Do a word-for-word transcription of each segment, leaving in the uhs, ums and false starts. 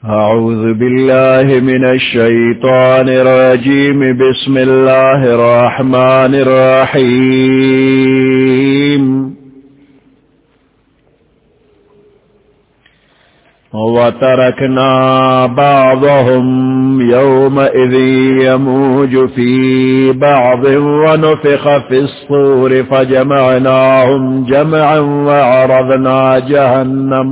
أعوذ بالله من الشيطان الرجيم بسم الله الرحمن الرحيم وتركنا بعضهم يومئذ يموج في بعض ونفخ في الصور فجمعناهم جمعا وعرضنا جهنم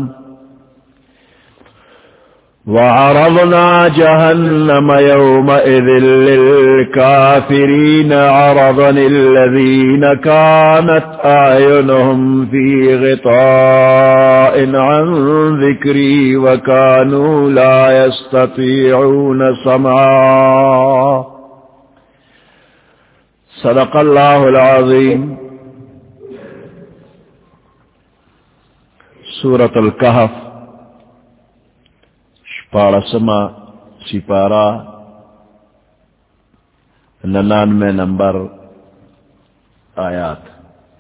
وعرضنا جهنم يومئذ للكافرين عرضا الذين كانت أعينهم في غطاء عن ذكري وكانوا لا يستطيعون سمعا. صدق الله العظيم. سورة الكهف پارسما سپارہ ننانوے نمبر آیات.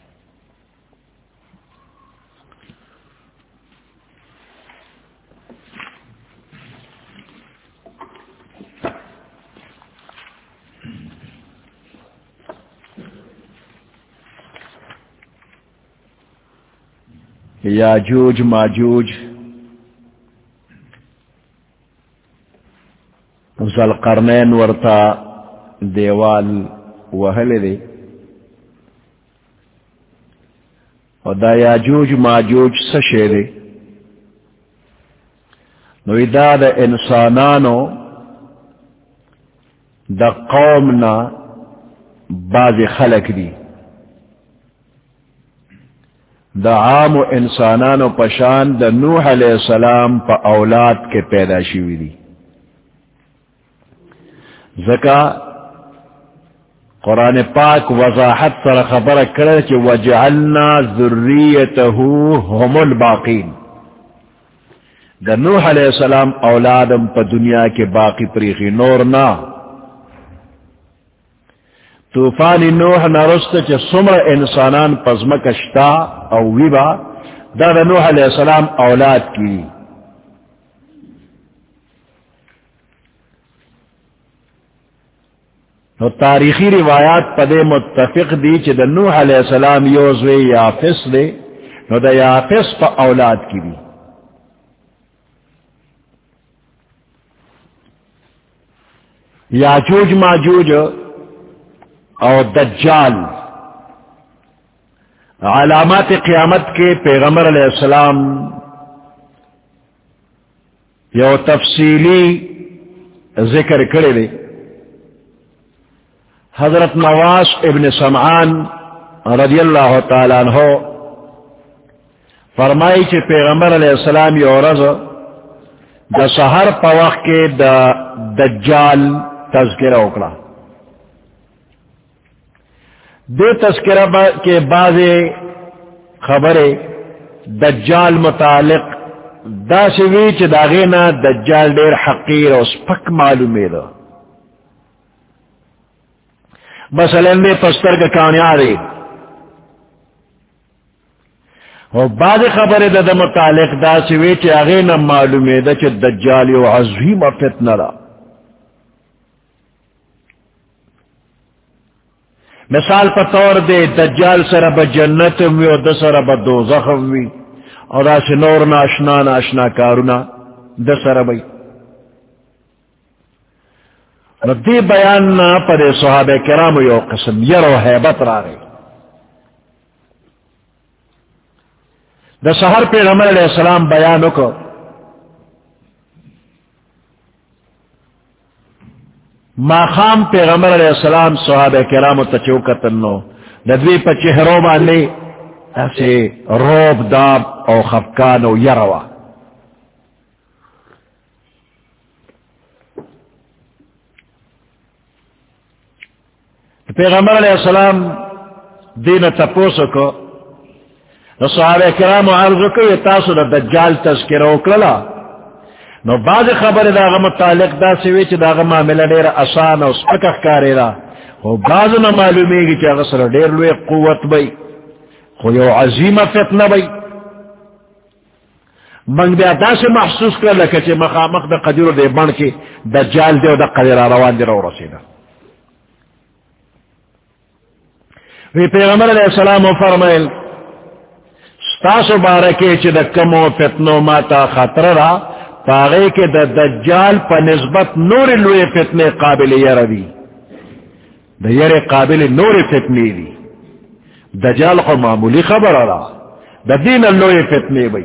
یاجوج ماجوج ذوالقرنین ورتا دیوال وحل دے و دا یاجوج ماجوج سشے دے نو دا دا انسانانو دا قومنا باز خلق دی دا عام و انسانانو پشان دا نوح علیہ السلام پا اولاد کے پیدا شوی دی. زکا قرآن پاک وضاحت سر خبر کرے کہ وجعلنا ذریته هم الباقین. دا نوح علیہ السلام اولادم پا دنیا کے باقی پریخی نور نا. طوفان نوح نرست چے سمر انسانان پزمکشتا او ویبا دا دا نوح علیہ السلام اولاد کی. نو تاریخی روایات پدے متفق دی چی دا نوح علیہ السلام یوزوے یافس دے نو دا یافس پا اولاد کی دی. یاجوج ماجوج او دجال علامات قیامت کے پیغمبر علیہ السلام یو تفصیلی ذکر کرے دے. حضرت نواس ابن سمعان رضی اللہ تعالیٰ عنہ فرمائی کہ پیغمبر علیہ السلام یورز دا سحر پا وقت کے دا دجال تذکرہ اکڑا. دے تذکرہ کے بعض خبریں دجال متعلق دا سوی چھ داغینا دجال دیر حقیر و سپک معلومی دا. مثلا دے پستر کا کامیاری اور بعض خبر دا دا متعلق دا سوی چی اغینا معلومی دا چی دجالی و عظیم و فتنہ را. مثال پا طور دے دجال سر با جنت وی و دا سر با دوزخ وی اور آسی نور ناشنا ناشنا کارونا دا سر بای. دی بیان نا پر صحابہ کرام یو قسم یرو حیبت را گئی. دا سحر پیغمبر علیہ السلام بیانو کو ما خام پیغمبر علیہ السلام صحابہ کرامو تچوکتنو ندوی پا چہرو باندے ایسے روب داب او خفکان او یروا. پیغمبر علیہ السلام دین تپوسو کو صحابہ کرام عرضو کو یہ تاسو دا دجال تذکرہ اکرلا نو بعض خبر داغا متعلق دا سوی چی داغا معاملہ دیر آسان و سپکخ کاری دا و بعضو نا معلومی گی چی اغا سر دیر لوی قوت بی خو یو عظیم فتنہ بی. منگ بیا دا سے محسوس کر لکه چې مخامخ د قدیرو دی بڼ کې دجال دی او د قدیر روان دی رو رسیده. وی پیغمبر علیہ السلام فرمایل ستاسو بارکه چې د کمو فتنو ما تا خطر را پاغه کې د دجال په نسبت نور لوی فتنه قابل یره دی د یره قابل نور فتنه دی. دجال خو معمولی خبره را د دین لوی فتنه وي.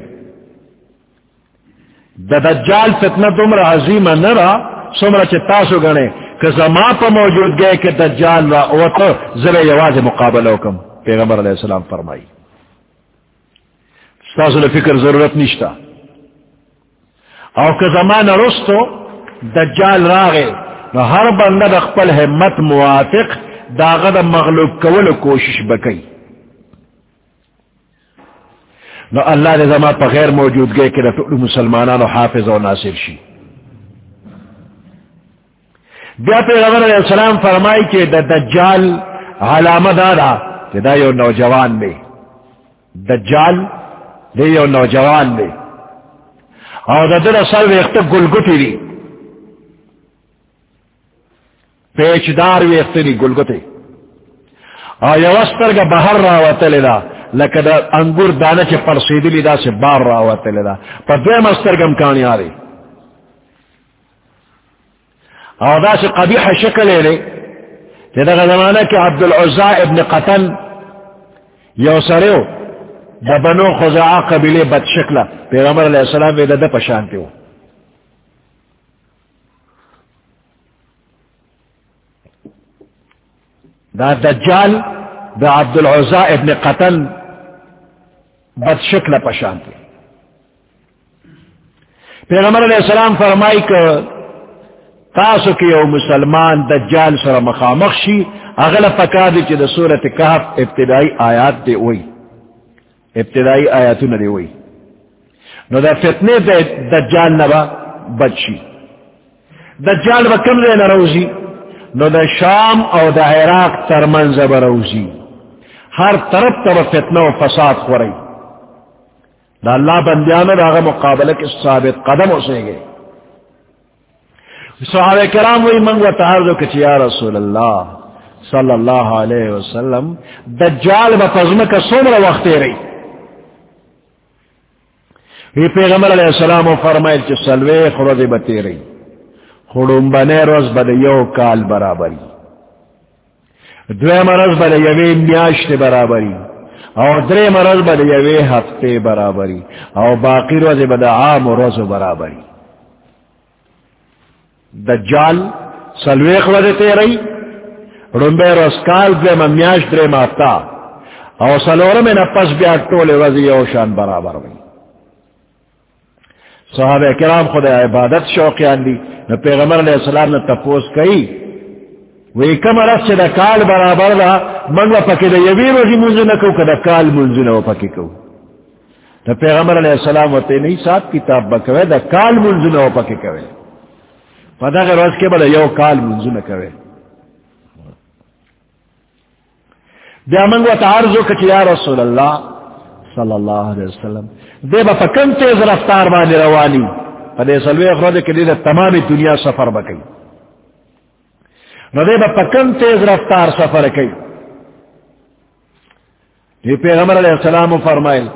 د دجال فتنه دومره عظیمه نه را څومره چې تاسو غنئ کہ زما پا موجود گئے کہ دجال را اوتو زر یواز مقابلہ حکم. پیغمبر علیہ السلام فرمائی ستاسو لفکر ضرورت نشتا. او کہ زمان رستو دجال راغے نو ہر بندہ دا خپل حمت موافق داغا دا مغلوب کول کوشش بکی. نو اللہ دے زمان پا غیر موجود گئے کہ دا ٹوٹو مسلمانان و حافظ و ناصر شی. بیا پیغمبر علیہ السلام فرمائی کہ دا دجال علامہ دارا کہ دا یو نوجوان دے. دجال دے یو نوجوان دے اور دا در اثر ویخت گلگتی دی پیچدار ویخت دی گلگتی اور یو استرگا بہر راوتلی دا لکہ دا انگور دانا چے پرسیدلی دا سے بار راوتلی دا پر دویم استرگم کانی آری اور دا سے قبیح شکل لے کہ دا زمانہ کہ عبدالعزا ابن قطن یو سریو دا بنو خزاعہ قبیلے بد شکلہ پیغمبر علیہ السلام ویدہ دا پشانتے ہو. دا دجال دا عبدالعزا ابن قطن بد شکلہ پشانتے. پیغمبر علیہ السلام فرمائی کہ تاسو کی یو مسلمان دجال سر مخامخ شی اغلا پکا دی چی دا سورت کہف ابتدائی آیات دے ہوئی ابتدائی آیاتو ندے ہوئی نو دا فتنے دا دجال نبا بچ شی. دجال با کم دے نروزی نو دا شام او دا عراق ترمنز بروزی ہر طرف تر فتنہ و فساد خوری. دا اللہ بندیانا دا آغا مقابلہ کے ثابت قدم ہو سے گئے. صحابہ کرام وی منگو تعرضو کچھ یا رسول اللہ صلی اللہ علیہ وسلم دجال با پزمک سومر وقت رہی. وی پیغمبر علیہ السلام فرمائل چھ سلوے خرد بتی رہی خڑم بنے روز بد یو کال برابری دوے مرز بد یوی میاشت برابری اور درے مرز بد یوی ہفتے برابری اور باقی روز بد عام روز برابری. دجال سلویخ ودتے رئی رنبے رسکال درے ممیاش درے مافتا اور سلورم نپس بیا ٹول وزی اوشان برابر وئی. صحابہ کرام خدا عبادت شوقیان دی نو پیغمبر علیہ السلام نے تپوس کئی وی کم رس چھ دا کال برابر دا منگو پکی دا یوی وزی منزو نکو که دا کال منزو نو پکی کو. دا پیغمبر علیہ السلام وطے نہیں ساتھ کتاب بکوے دا کال منزو نو پکی کوے پدا غیر روز کے بڑا یو کال منزو نکوے. بیا منگو تعرضو کچھ یا رسول اللہ صلی اللہ علیہ وسلم دے با پکم تیز رفتار بانی روانی پدے سلوے افراد کے لئے تمامی دنیا سفر بکی نو دے با پکم تیز رفتار سفر کی. یہ پیغمبر علیہ السلام فرمائل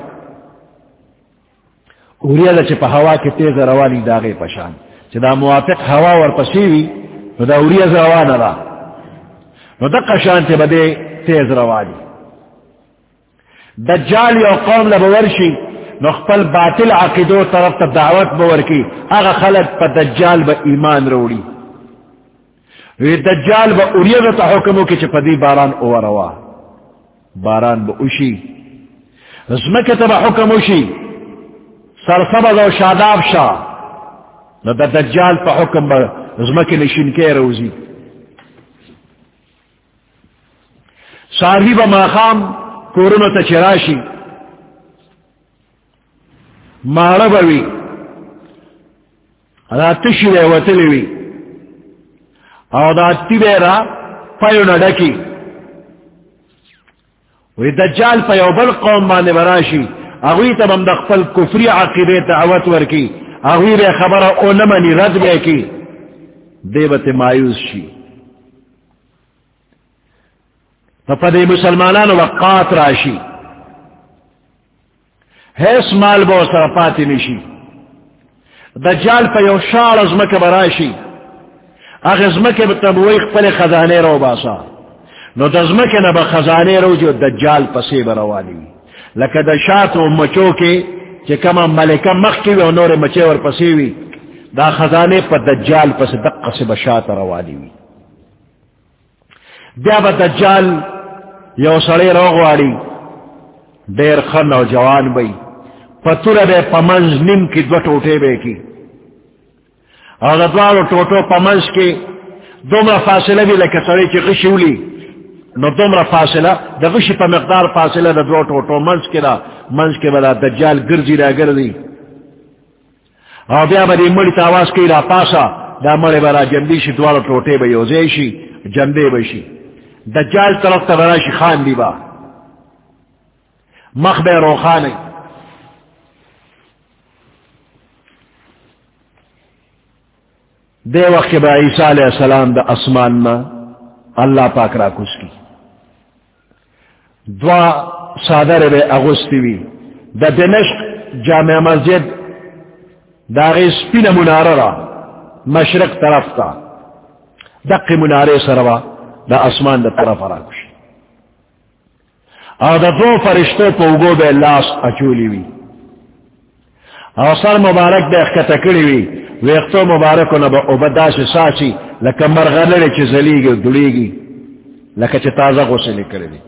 اوریا دا چھ پا ہوا کی تیز روانی داغے پشان چھ دا موافق ہوا ور پسیوی نو دا اوریا روان را نو دا قشان چھ بدے تیز روانی. دجال یو قوم لبورشی نخپل باطل عقیدو طرف تا دعوت بور کی اگا خلق پا دجال با ایمان روڑی. وی دجال با اوریت تا حکمو کی چھ پدی باران اواروا باران با اوشی زمکت با حکم اوشی سرسبز و شاداب شا نو دا دجال پا حکم با زمک نشین کے روزی. ساروی با ماخام کورونو تا چراشی مارا بوی دا تشی دے وطلوی او دا تیبے را پیو ندکی وی دجال پیو بل قوم بانے براشی اغوی تب ہم دخل کفری عقیدے دعوت ورکی اغوی بے خبر او نمانی رد بے کی دیبت مایوس شی فپدی مسلمانان وقات راشی حیث مال بو سر پاتی نشی دجال پا یو شار ازمک براشی اغ ازمک بتبوی خپل خزانے رو باسا نو دزمک نبا خزانے رو جو دجال پسی بروانی لکہ دا شات و مچو کے چی کما ملکہ مخ کی وی و نور مچے ور پسی وی دا خزانے پا دجال پس دقا سے بشات روانی وی بیا با دجال یو سڑے روغواری دیر خن و جوان بی پتور بے پمنز نم کی دو ٹوٹے بے کی اور دوارو ٹوٹو پمنز کے دومرا فاصلہ بھی لکہ سڑے چی غشولی نو دومرا فاصلہ دا غشی پا مقدار فاصلہ دا دو ٹوٹو منز کے دا منز کے بدا دجال گرزی را گرزی اور بیا با دی مڑی تاواز کی را پاسا دا مڑی برا جندی شی دوارو ٹوٹے بے یوزے شی جندے بے شی دجال طرف تا برا شی خان دی با مخ بے روخانے دے وقت با عیسیٰ علیہ السلام دا اسمان ما اللہ پاک را کس کی دعا صادر بے اغسطی وی دا دمشق جامع مسجد دا غی سپین منارہ را مشرق طرف تا دق منارے سروا دا اسمان دا طرف را کش اور دا دو فرشتوں پا اگو بے لاس اچولی وی اور سر مبارک بے اخکتکڑی وی ویختو مبارکو نبا عبدا سے ساسی لکا مرغلر چی زلیگی دلیگی لکا چی تازہ غسلی کردی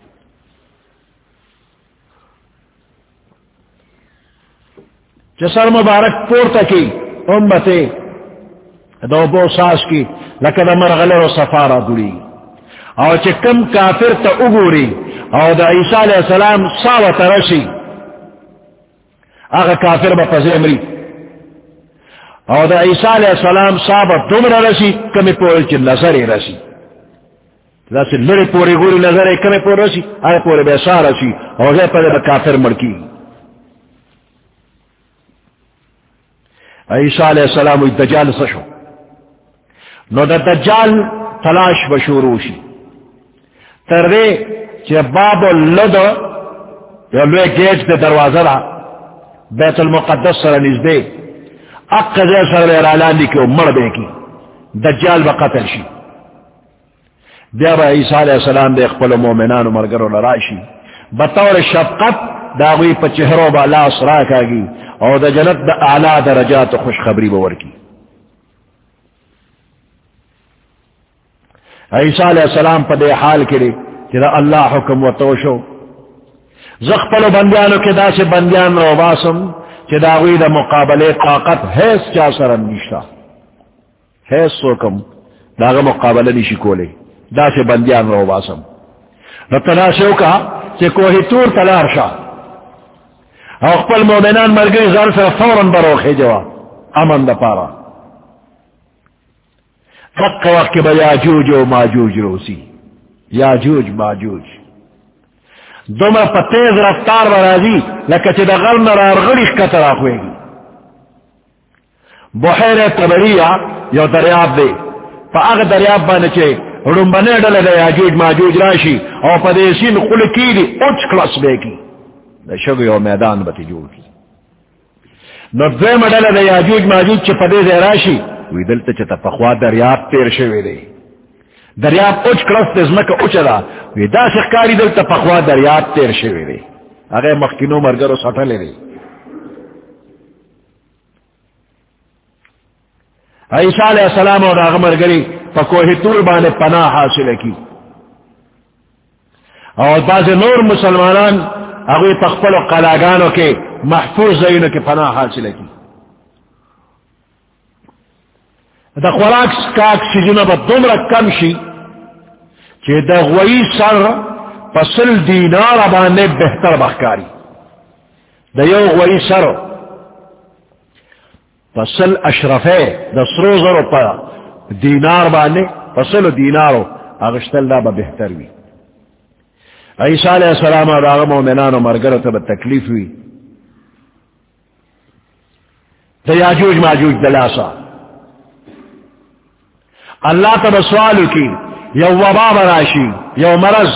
چی سر مبارک پورتا کی امتی دو بو ساس کی لکا دا مرغلر و سفارا دلیگی او چی کم کافر تا اگوری او دا عیسیٰ علیہ السلام ساوت رسی آغا کافر با پزیمری او دا عیسیٰ علیہ السلام صحابت دمرا رسی کمی پوری چی نظری رسی رسی لڑی پوری گوری نظری کمی پوری رسی آگے پوری بیسا رسی او غیر پر دا کافر مڑکی عیسیٰ علیہ السلام وی دجال سشو نو دا دجال تلاش بشوروشی تردے چی باب اللد یا لوے گیج دے دروازہ را بیت المقدس سر نزدے اقضے سر ویرالان دی کہ مر بے کی دجال با قتل شی بیا با عیسیٰ علیہ السلام دے اقبل مومنان و مرگر و لرائشی بطور شفقت داوی پا چہرو با لاس راکا گی اور دا جنت دا اعلی درجات و خوشخبری باور کی عیسیٰ علیہ السلام پا دے حال کرے کہ دا اللہ حکم و توشو زخپل و بندیانو کے دا سے بندیان رو باسم کہ داوی دا مقابلے طاقت حیث چا سرن نشتا حیث سوکم داغا مقابلہ نشی کولے دا سے بندیان رو باسم نتنا سے اوکا کہ کوہی تور تلار شا او اقبل مومنان مرگری زر سے فوراً بروخے جوا امن دا پارا فق وقت با یاجوج و ماجوج روسی یاجوج ماجوج دوما پا تیز رفتار برازی لکا چی دا غرم نرار غریش کتر آخوے گی بحیر تبریہ یو دریاب دے پا اغ دریاب بانے چے رنبنے ڈلے دا یاجوج ماجوج راشی او پا دیسین خلکی دی اچ کلاس بے کی دا شگو یو میدان باتی جوڑ کی نو دویم ڈلے دا یاجوج ماجوج چی پا دیز راشی وی دلتا چی تا پخوا دریاب تیر شوے دے دریاب اچ کلس دزمک اچ دا وی دا سخکاری دلتا پخوا دریاب تیر شوی دے اگر مخکنو مرگرو سٹھلے دے عیسیٰ علیہ السلام اور آغا مرگری پا کوہی طور بانے پناہ حاصل کی اور بعض نور مسلمانان اگوی تخپل و قلاگانوں کے محفوظ زینوں کے پناہ حاصل کی دا خوراک سکاک سجنہ با دمرا کم شی چی دا غوی سر پسل دینار بانے بہتر بخکاری دا یو غوی سر پسل اشرفے دا سروزر پا دینار بانے پسل دینارو اغشتل دا با بہتر وی عیسیٰ علیہ السلام اور آغا مومنان و مرگر تب تکلیف ہوئی تو یاجوج ماجوج دلاسا اللہ تب سوالو کی یو وبا براشی یو مرض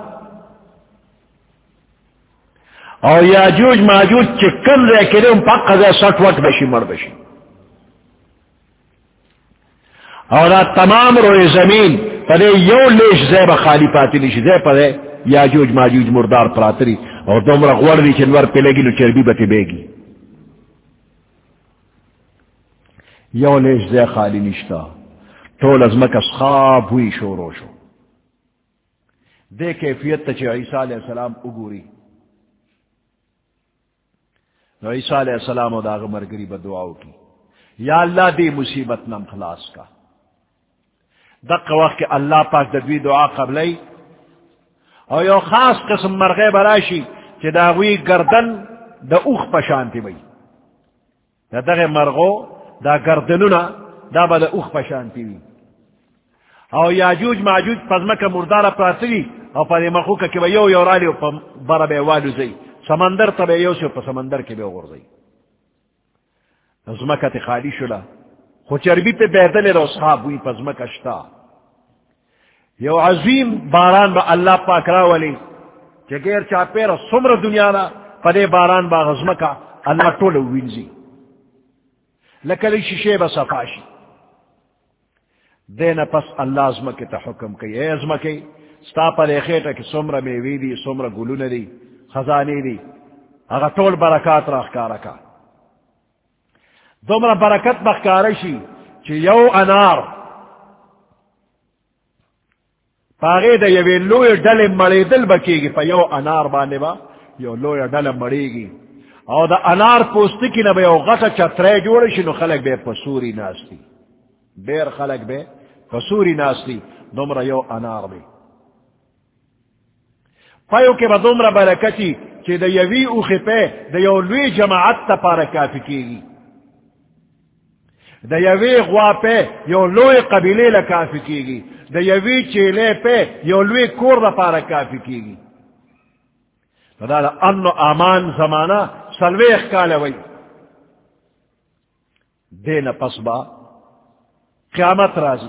اور یاجوج ماجوج چکن رہ کے لئے پاک قضا سٹ وٹ بشی مر بشی اور تمام روئے زمین پدے یو لیش زیب خالی پاتی لیش زیب پدے یاجوج ماجوج مردار پراتری اور دومرا غور دی چنور پہ لگی نو چربی بتی بے گی یو لیش زیب خالی نشتا طول ازمک اصخاب ہوئی شورو شو دے کیفیت تا چے عیسیٰ علیہ السلام اگوری نو عیسیٰ علیہ السلام و داغ مرگری بدعاو کی یا اللہ دی مصیبت نم خلاص کا دق وقت کہ اللہ پاک دوی دعا قبلی اور یو خاص قسم مرغے براشی چی داوی گردن دا اوخ پشانتی بی دا دغ مرغو دا گردنونا دا با دا اوخ پشانتی بی اور یاجوج ماجوج پزمک مردار پراتری اور پا دی مخو که با یو یو رالی پا برا بے والو زی سمندر تا بے یو سی پا سمندر کے بے غرزی ازمکت خالی شلا خو چربی پہ بیدل رو صحاب ہوئی پزمک اشتا یو عظیم باران با اللہ پاک راولی چہ گیر چاپیر سمر دنیا نا پدے باران با غزمکا اللہ طول وینزی لکلی شیشے با صفاشی دین پس اللہ ازمکی تا حکم کئی اے ازمکی ستا پر خیٹا کی سمر میوی دی سمر گلون دی خزانی دی اگا طول برکات راہ کارکا دومرا برکت بخکارشی چی یو انار پاگے دا یوی لوی ڈل مڑی دل بکی گی پا یو انار بانے با یو لوی ڈل مڑی گی او دا انار پوستی کی نبا یو غطا چترے جوڑشی نو خلق بے پسوری ناستی بیر خلق بے پسوری ناستی دومرا یو انار بے پایو کے با دومرا برکتی چی دا یوی اوخی پہ دا یو لوی جماعت تا پارا کافی کی گی دا یوی غوا پہ یو لوی قبیلے لکافی کی گی دا یوی چیلے پہ یو لوی کور دا پارا کافی کی گی دا دا امن و امان زمانہ سلویخ کالوی دین پسبا قیامت رازی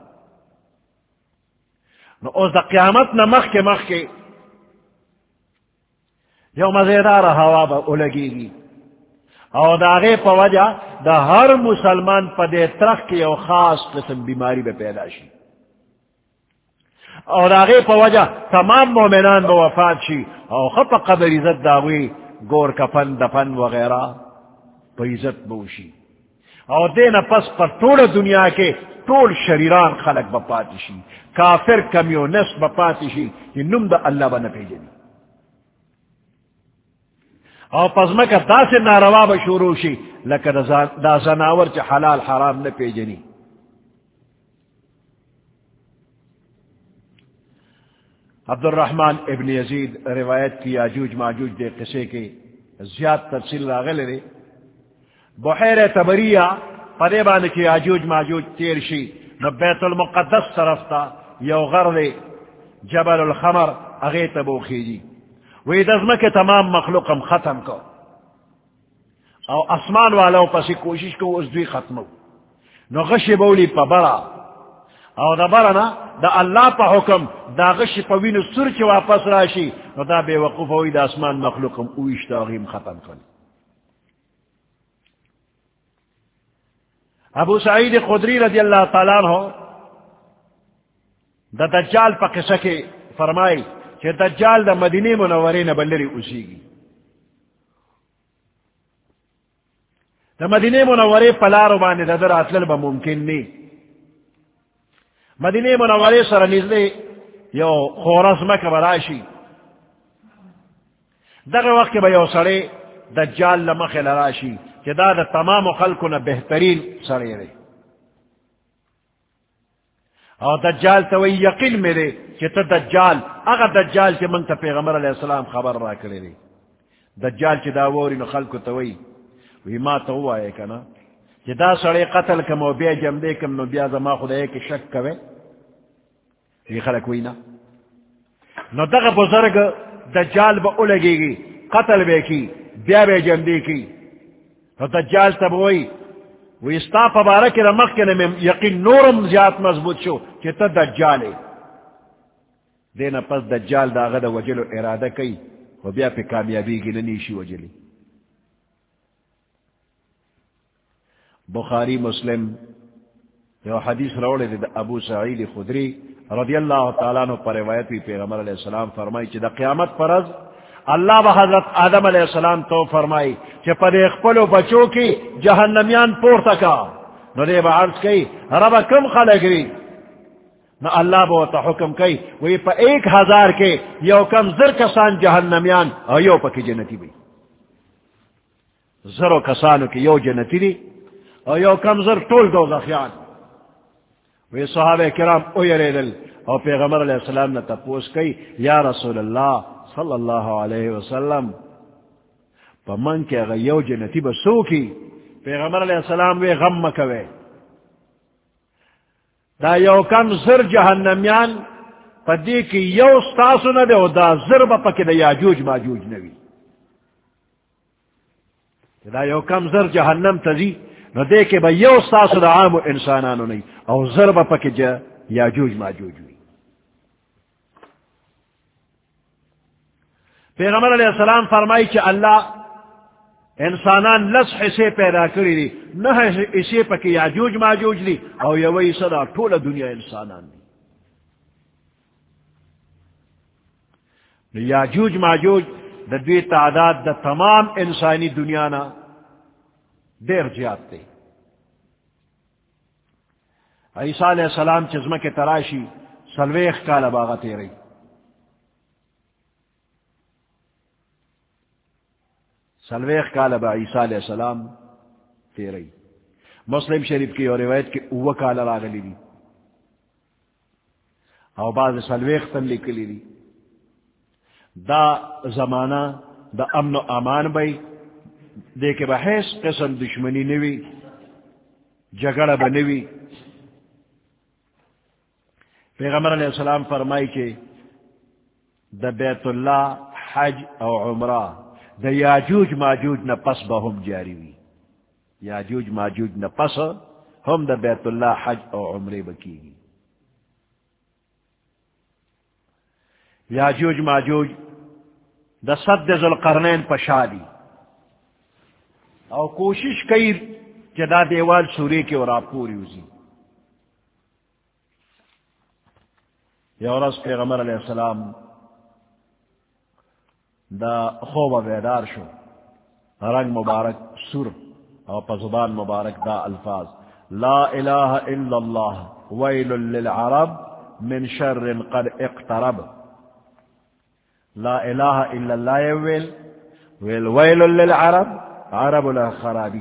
نو اس دا قیامت نا مخ کے مخ کے یو مزیدار ہوا با اولگی گی اور داغے پا وجہ دا ہر مسلمان پا دے ترخ کی یو خاص قسم بیماری بے پیدا شی اور داغے پا وجہ تمام مومنان با وفات شی اور خط قبر عزت داوی گور کفن دفن وغیرہ پا عزت بوشی اور دین پس پر طول دنیا کے طول شریران خلق با پاتی شی کافر کمیونس با پاتی شی یہ نم دا اللہ با نپی جنی اور پزمک دا سے ناروا بشورو شی لکہ دا زناور چا حلال حرام نہ پیجنی عبد الرحمن ابن یزید روایت کی یاجوج ماجوج دے قصے کے زیاد تفصیل راغل رے بحیر تبریہ پدے بانے کی یاجوج ماجوج تیر شی نو بیت المقدس طرف تا یو غرد جبل الخمر اغیت بوخیجی وی دزمہ کے تمام مخلوقم ختم کو او اسمان والا پسی کوشش کو اس دوی ختمو نو غش بولی پا برا او دا برا نا دا اللہ پا حکم دا غش پا وینو سر چی واپس راشی نو دا بے وقوف ہوئی دا اسمان مخلوقم اویش دا غیم ختم کن ابو سعید خدری رضی اللہ تعالیٰ عنہ دا دجال پا قصہ کے فرمائی کہ دجال دا مدینی منورے نہ بلری اسی گی دا مدینی منورے پلارو بانے دا در اطلل با ممکن نہیں مدینی منورے سر نزلے یو خورزمک براشی دغه وقت با یو سڑے دجال لمخ لراشی کہ دا دا تمام خلقنا بہترین سڑے رے اور دجال توی یقین میرے کہ تا دجال اگر دجال چی منتا پیغمبر علیہ السلام خبر را کرے رے دجال چی دا ووری نو خلقو توی وی ما تو ہوا ہے کنا کہ دا سڑے قتل کم و بیا جم دے کم نو بیا زما خدا ہے کہ شک کوے یہ خلق وی نا نو دغه بزرگ دجال با اولگی گی قتل بے کی بیا بے جمدی کی نو دجال تب وی وی استا پبارک رمق کے نمیم یقین نورم زیاد مضبوط شو کہ تا دجالے دینا پس دجال دا غدا وجلو ارادہ کئی و بیا پی کامیابی گی ننیشی وجلی. بخاری مسلم یو حدیث روڑے دا ابو سعید خدری رضی اللہ تعالیٰ عنہ پر روایت بھی پیغمبر علیہ السلام فرمائی چی دا قیامت پر از اللہ با حضرت آدم علیہ السلام تو فرمائی چی پر اخپلو بچوں کی جہنمیان پورتا کا نو دے با عرض کئی رب کم خلق ری نو اللہ با تا حکم کئی وی پا ایک ہزار کے یو کم زر کسان جہنمیان او یو پا کی جنتی بھی زرو کسانو کی یو جنتی دی او یو کم زر طول دو زخیان وی صحابہ کرام او یریدل او پیغمبر علیہ السلام نے تپوس کئی یا رسول اللہ صلی اللہ علیہ وسلم پا من کے اگر یو جنتی بسو کی پیغمبر علیہ السلام وی غم مکوے دا یو کم زر جہنمیان پا دی کی یو ستاسو ندے او دا زر با پا کی دا یاجوج ماجوج نوی دا یو کم زر جہنم تزی نو دے کے با یو ستاسو دا عام انسانانو نی او زر با پا کی جا یاجوج ماجوج وی. پیغمبر علیہ السلام فرمائی کہ اللہ انسانان لس حصے پیدا کری دی نہ حصے پا کی یاجوج ماجوج دی او یوی صدا طول دنیا انسانان دی. یاجوج ماجوج دا دوی تعداد دا تمام انسانی دنیا نا دیر زیاد تے. عیسیٰ علیہ السلام چزمہ کے تراشی سلویخ کالا باغتے رہی سلویخ کالا با عیسیٰ علیہ السلام تیرئی. مسلم شریف کی اور روایت کے اوہ کالا راغلی دی او بعض سلویخ تن لکلی دی. دا زمانہ دا امن و امان بھئی دے کے بحیث قسم دشمنی نوی جگڑا بنوی. پیغمبر علیہ السلام فرمائی کہ دا بیت اللہ حج او عمرہ دا یاجوج ماجوج نہ پس بہم جاری وی یاجوج ماجوج نہ پس ہم دا بیت اللہ حج او عمرے بکی گی. یاجوج ماجوج دا صد ذوالقرنین پشادی او کوشش کئی جدا دیوال سوری کے اور آپ پوری وزی. یورس پیغمبر علیہ السلام دا خوب بیدار شو رنگ مبارک سر اور پزبان مبارک دا الفاظ لا الہ الا اللہ ویل للعرب من شر قد اقترب. لا الہ الا اللہ ویل ویل ویل للعرب عرب الخرابی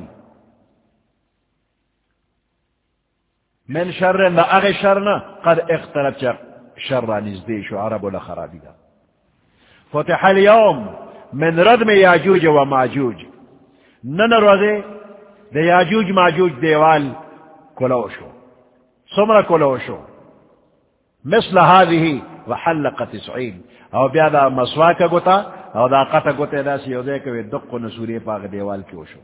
من شر دا اغی شرنا قد اقترب چا شر نزدیش عرب الخرابی دا. فتح اليوم من ردم یاجوج و ماجوج نن روزے دے یاجوج ماجوج دیوال کلوشو سمر کلوشو مثل هذه وحلق تسعین او بیادا مسواک گتا او دا قطع گتے دا سیودے کوئی دق و نسوری پاک دیوال کیوشو.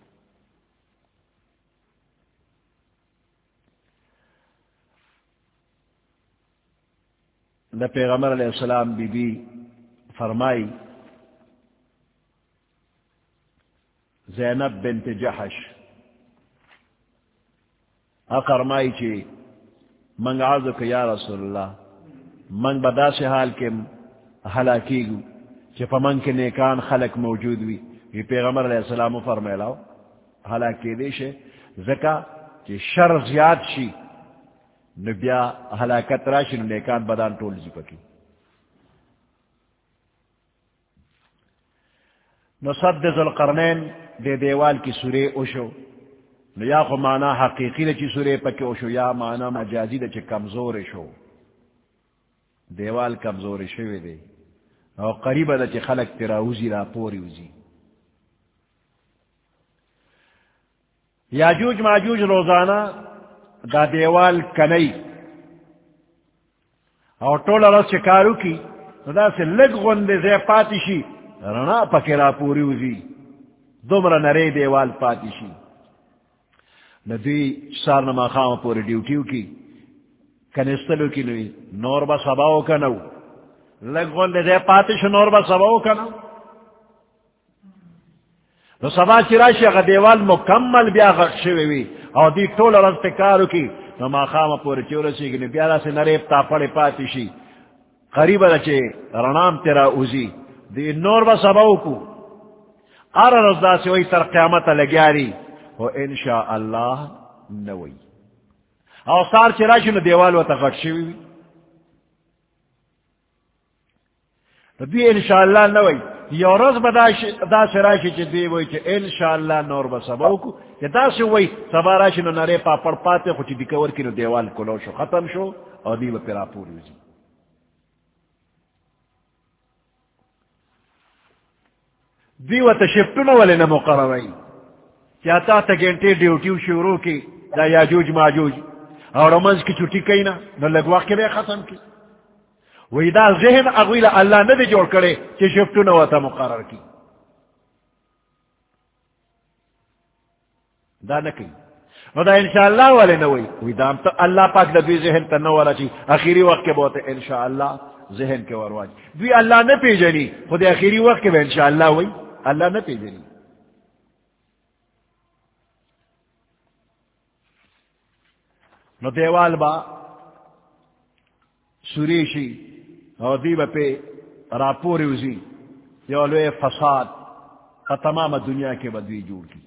دا پیغمبر علیہ السلام بی بی فرمائی زینب بنت جحش فرمائی چی منگ عرض کہ یا رسول اللہ منگ بدا سے حال کے ہلاکی گو چی پا منگ کے نیکان خلق موجود ہوئی. یہ پیغمبر علیہ السلام فرمائی لاؤ ہلاکی دیشے زکا چی شر زیاد شی نبیا ہلاکت راشی نیکان بدان ٹول زی پکی. نو صد ذوالقرنین دے دیوال کی سورے اوشو نو یا خو مانا حقیقی دا چی سورے پکی اوشو یا مانا مجازی دا چی کمزور شو دیوال کمزور شوی دے او قریب دا چی خلق تراوزی را پوری وزی. یاجوج ماجوج روزانہ دا دیوال کنئی او ٹول رس چکارو کی دا سے لگ غندے زی پاتشی رنا پکرا پوری وزی دمرا نرے دیوال پاتشی ندوی سار نما خام پوری ڈیوٹیو کی کنستلو کی نوی نور با سباو کنو لگ غندے زی پاتش نور با سباو کنو نو سبا چراشی اگا دیوال مکمل بیا غخشوی وی او دی طول رز پکارو کی نو ما خام پوری چورسی گی نو بیارا سے نریب تا پڑی پاتشی قریب رچے رنام تیرا اوزی دی نور با سباو کو ار رزدا سے وی تر قیامت لگیاری و انشاءاللہ نوی او سار چراشی نو دیوال و تا غخشوی وی دی انشاءاللہ نوی یو روز با دا سراشی چی دی وی چی انشاءاللہ نور با سباو کو یا دا سی وی سبا راشی نو نرے پا پڑ پاتے خوچی دیکور کی نو دیوال کلو شو ختم شو اور دی با پیرا پوری وزی دیو تا شفتونو والے نمو قروائی کیا تا تا گھنٹے ڈیوٹیو شروع کی دا یاجوج ماجوج اور رمز کی چھٹی کئی نا نو لگواق کے بے ختم کی وی دا ذہن اگویل اللہ ندے جوڑ کرے چی شفتونو واتا مقرر کی دا نکی نو دا انشاءاللہ والے نوی وی دا ہم تا اللہ پاک دا دوی ذہن تا نو والا چی اخیری وقت کے بہتے انشاءاللہ ذہن کے ورواج دوی اللہ نہ پیجنی خود اخیری وقت کے بے انشاءاللہ وی اللہ نہ پیجنی نو دیوال با سوریشی اور دیب پہ راپوری وزی یولوے فساد کا تمام دنیا کے بدوی جوڑ کی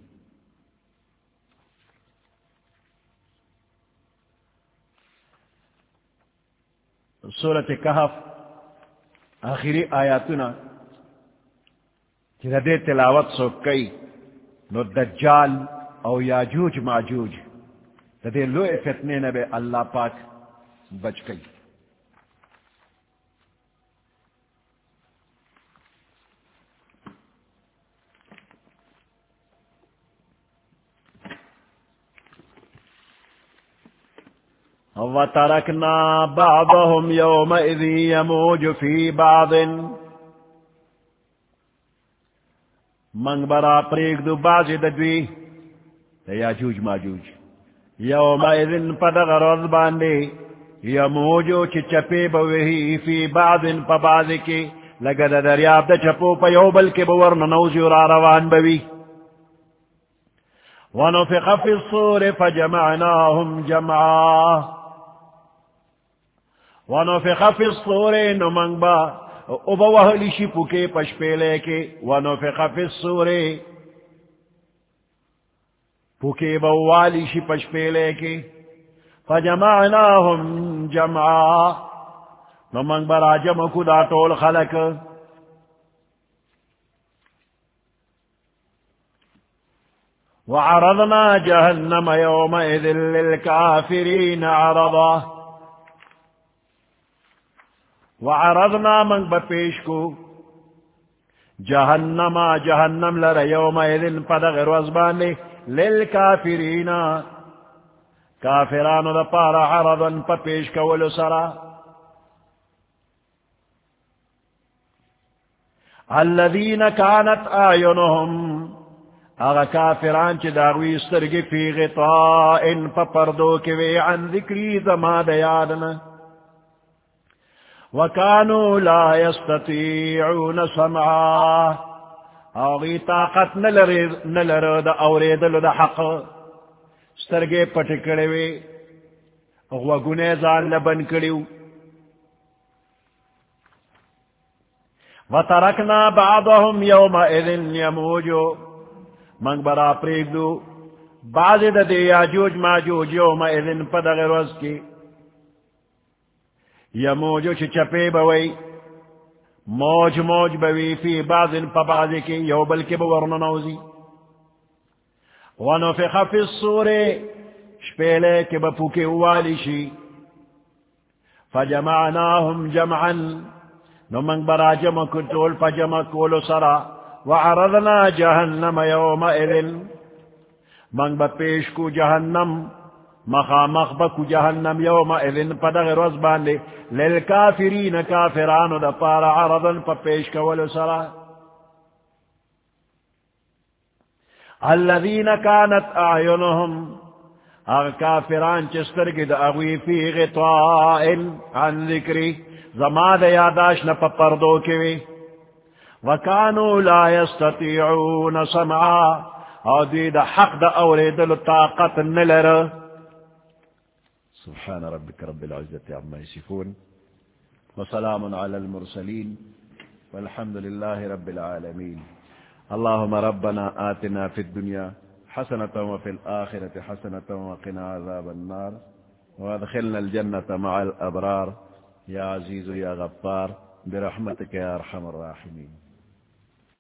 سورت کہف آخری آیاتنا جنہ دے تلاوت سو کئی نو دجال او یاجوج ماجوج دے لوئے فتنے نبے اللہ پاک بچ گئی وَتَرَكْنَا بَعْضَهُمْ يَوْمَئِذٍ يَمُوجُ فِي بَعْضٍ منگ برا پریک دو بازی ددوی یاجوج ماجوج یومئذ پدغ روز باندے یموجو چی چپے بوہی فی بعضٍ پا بازی کی لگا دا دریاب دا چپو پا یو بلکے بورن نوزی را روان بوی وَنُفِخَ فِي الصُّورِ فَجَمَعْنَاهُمْ جَمْعًا وَنُفِخَ فِي الصُّورِ نمنگ با اوبا وحلی شپو کے پشپیلے کے وَنُفِخَ فِي الصُّورِ پوکے بوالی شی پشپیلے کے فَجَمَعْنَاهُمْ جَمْعًا نمنگ برا جمع کدا طول خلق وعرضنا جہنم یومئذ للکافرین عرضا وعرضنا من بپیش کو جہنم جہنم لر یومئذ پدغر وزبانے للکافرین کافران دا پارا عرضا پپیش کولو سرا الذین کانت آئینهم اغا کافران چی داغوی استرگی فی غطائن پا پردو کیوی عن ذکری زما دیادنا وکانو لا یستطیعون سمعا اغی طاقت نلر دا اوریدل دا حق استرگی پٹکڑوی وگنے زان لبن کڑیو وترکنا بعضهم یومئذ یموجو منگ برا پریگ دو بعض دا دے یاجوج ماجوج یوم اذن پدغ روز کی یموجو چھ چپے بوئی موج موج بوی فی بعض پا بعض کی یو بلکہ بورن نوزی ونفخ فی الصور شپیلے کے بپوکے والی شی فجمعناهم جمعا نمنگ برا جمع کتول پا جمع کولو سرا وعرضنا جہنم یومئذ من بپیش کو جہنم مخامخ بکو جہنم یوم اذن پدغ روز باندے للکافرین کافرانو دا پارا عرضن پا پیش کولو سرا الذین کانت اعینهم اغ کافران چسترگی دا اغوی فی غطائن عن ذکری زماد یاداش نپا پردو کیوی وکانو لا یستطیعون سمعا او دی دا حق دا اوریدل طاقت نلر سبحان ربك رب العزة عما يصفون وسلام على المرسلين والحمد لله رب العالمين اللهم ربنا آتنا في الدنيا حسنة وفي الآخرة حسنة وقنا عذاب النار وادخلنا الجنة مع الأبرار يا عزيز يا غفار برحمتك يا أرحم الراحمين.